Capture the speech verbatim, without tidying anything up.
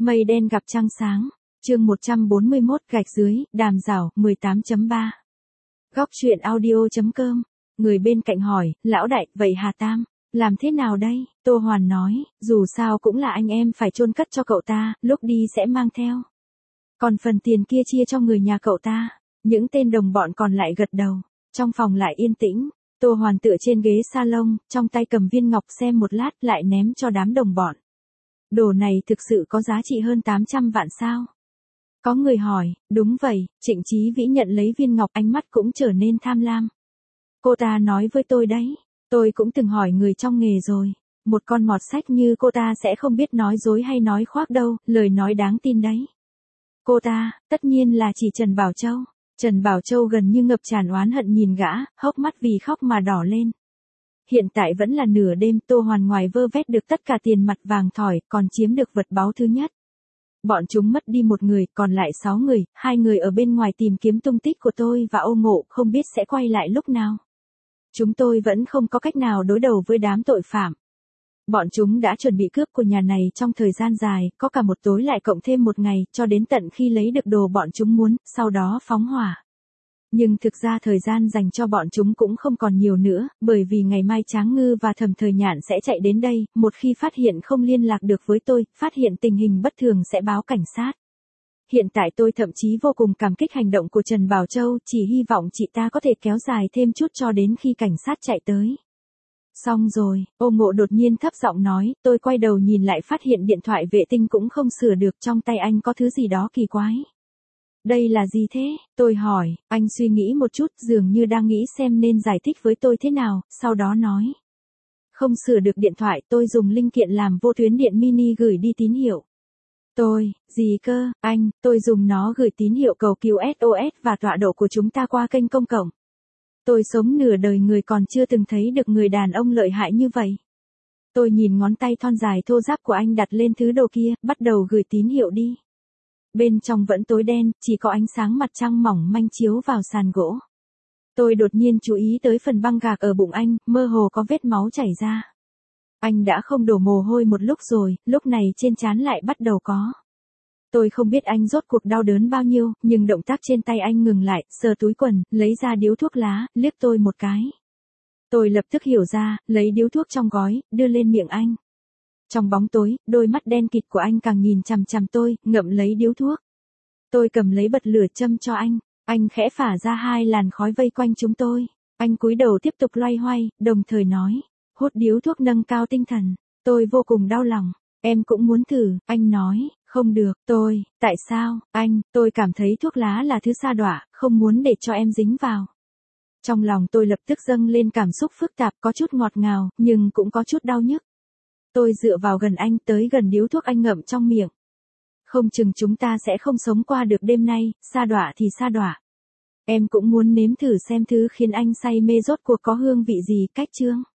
Mây đen gặp trăng sáng. Chương một trăm bốn mươi mốt gạch dưới, đàm rào, mười tám chấm ba. Góc truyện audio.com. Người bên cạnh hỏi, lão đại, vậy Hà Tam, làm thế nào đây? Tô Hoàn nói, dù sao cũng là anh em phải chôn cất cho cậu ta, lúc đi sẽ mang theo. Còn phần tiền kia chia cho người nhà cậu ta. Những tên đồng bọn còn lại gật đầu. Trong phòng lại yên tĩnh. Tô Hoàn tựa trên ghế salon, trong tay cầm viên ngọc xem một lát lại ném cho đám đồng bọn. Đồ này thực sự có giá trị hơn tám trăm vạn sao? Có người hỏi, đúng vậy, Trịnh Chí Vĩ nhận lấy viên ngọc, ánh mắt cũng trở nên tham lam. Cô ta nói với tôi đấy, tôi cũng từng hỏi người trong nghề rồi, một con mọt sách như cô ta sẽ không biết nói dối hay nói khoác đâu, lời nói đáng tin đấy. Cô ta, tất nhiên là chỉ Trần Bảo Châu. Trần Bảo Châu gần như ngập tràn oán hận nhìn gã, hốc mắt vì khóc mà đỏ lên. Hiện tại vẫn là nửa đêm, Tô Hoàn ngoài vơ vét được tất cả tiền mặt vàng thỏi, còn chiếm được vật báu thứ nhất. Bọn chúng mất đi một người, còn lại sáu người, hai người ở bên ngoài tìm kiếm tung tích của tôi và Ô Ngộ, không biết sẽ quay lại lúc nào. Chúng tôi vẫn không có cách nào đối đầu với đám tội phạm. Bọn chúng đã chuẩn bị cướp của nhà này trong thời gian dài, có cả một tối lại cộng thêm một ngày, cho đến tận khi lấy được đồ bọn chúng muốn, sau đó phóng hỏa. Nhưng thực ra thời gian dành cho bọn chúng cũng không còn nhiều nữa, bởi vì ngày mai Tráng Ngư và Thẩm Thời Nhạn sẽ chạy đến đây, một khi phát hiện không liên lạc được với tôi, phát hiện tình hình bất thường sẽ báo cảnh sát. Hiện tại tôi thậm chí vô cùng cảm kích hành động của Trần Bảo Châu, chỉ hy vọng chị ta có thể kéo dài thêm chút cho đến khi cảnh sát chạy tới. Xong rồi, Ô Ngộ đột nhiên thấp giọng nói, tôi quay đầu nhìn lại phát hiện điện thoại vệ tinh cũng không sửa được, trong tay anh có thứ gì đó kỳ quái. Đây là gì thế? Tôi hỏi, anh suy nghĩ một chút, dường như đang nghĩ xem nên giải thích với tôi thế nào, sau đó nói. Không sửa được điện thoại, tôi dùng linh kiện làm vô tuyến điện mini gửi đi tín hiệu. Tôi, gì cơ, anh, tôi dùng nó gửi tín hiệu cầu cứu ét ô ét và tọa độ của chúng ta qua kênh công cộng. Tôi sống nửa đời người còn chưa từng thấy được người đàn ông lợi hại như vậy. Tôi nhìn ngón tay thon dài thô ráp của anh đặt lên thứ đồ kia, bắt đầu gửi tín hiệu đi. Bên trong vẫn tối đen, chỉ có ánh sáng mặt trăng mỏng manh chiếu vào sàn gỗ. Tôi đột nhiên chú ý tới phần băng gạc ở bụng anh, mơ hồ có vết máu chảy ra. Anh đã không đổ mồ hôi một lúc rồi, lúc này trên trán lại bắt đầu có. Tôi không biết anh rốt cuộc đau đớn bao nhiêu, nhưng động tác trên tay anh ngừng lại, sờ túi quần, lấy ra điếu thuốc lá, liếc tôi một cái. Tôi lập tức hiểu ra, lấy điếu thuốc trong gói, đưa lên miệng anh. Trong bóng tối, đôi mắt đen kịt của anh càng nhìn chằm chằm tôi, ngậm lấy điếu thuốc. Tôi cầm lấy bật lửa châm cho anh, anh khẽ phả ra hai làn khói vây quanh chúng tôi. Anh cúi đầu tiếp tục loay hoay, đồng thời nói, hút điếu thuốc nâng cao tinh thần. Tôi vô cùng đau lòng, em cũng muốn thử, anh nói, không được, tôi, tại sao, anh, tôi cảm thấy thuốc lá là thứ sa đọa, không muốn để cho em dính vào. Trong lòng tôi lập tức dâng lên cảm xúc phức tạp, có chút ngọt ngào, nhưng cũng có chút đau nhức. Tôi dựa vào gần anh, tới gần điếu thuốc anh ngậm trong miệng. Không chừng chúng ta sẽ không sống qua được đêm nay, sa đọa thì sa đọa. Em cũng muốn nếm thử xem thứ khiến anh say mê rốt cuộc có hương vị gì, cách chương.